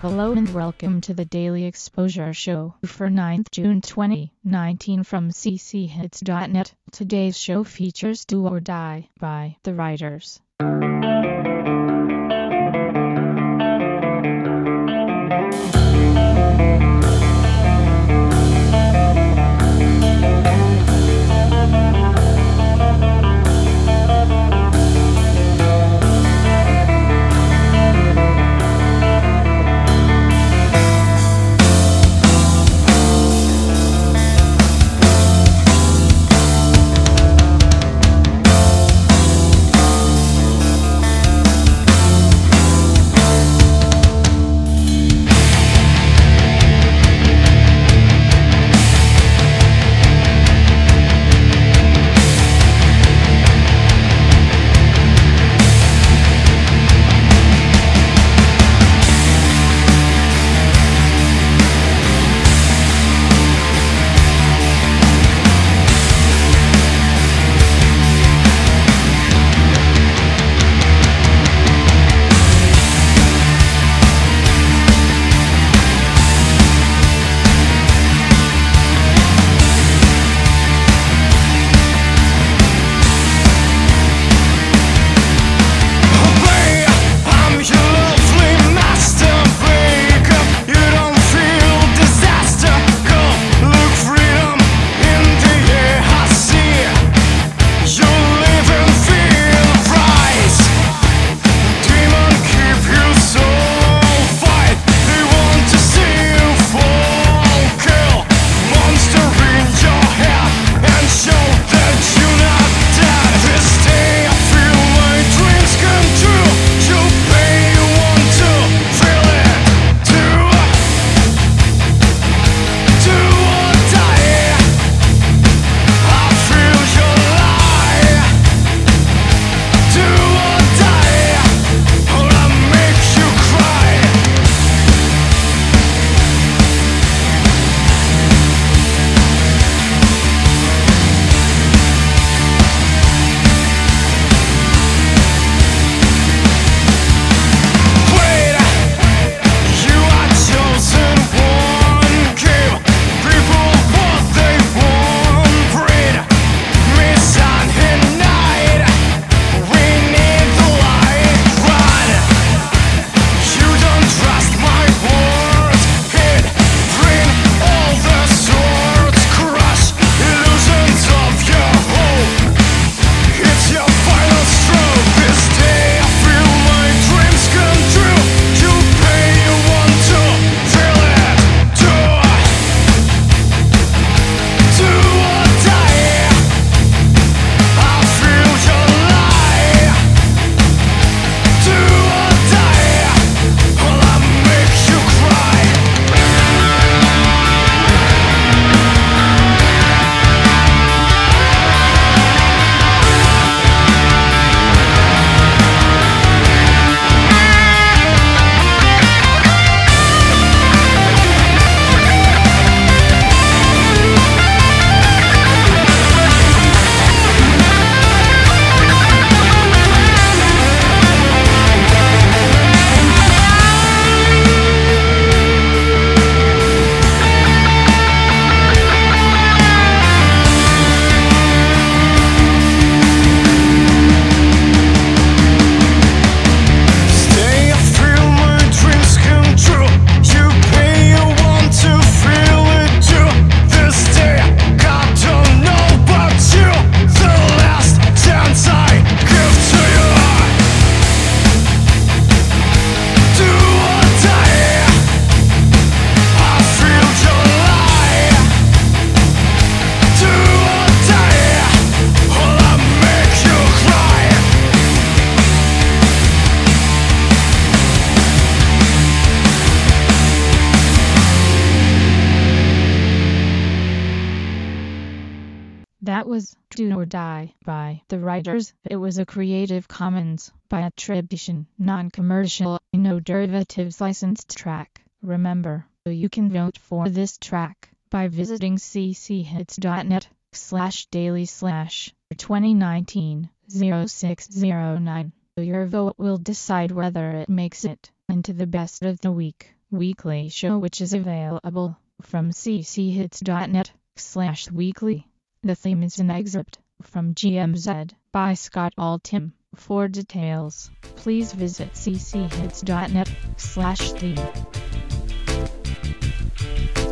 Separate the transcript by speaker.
Speaker 1: Hello and welcome to the Daily Exposure Show for 9th June 2019 from cchits.net. Today's show features Do or Die by The Writers. That was Do or Die by The Writers. It was a Creative Commons by attribution, non-commercial, no derivatives licensed track. Remember, you can vote for this track by visiting cchits.net/daily/2019-0609. Your vote will decide whether it makes it into the best of the week. weekly show which is available from cchits.net/weekly. The theme is an excerpt from GMZ by Scott Altham. For details, please visit cchits.net/theme.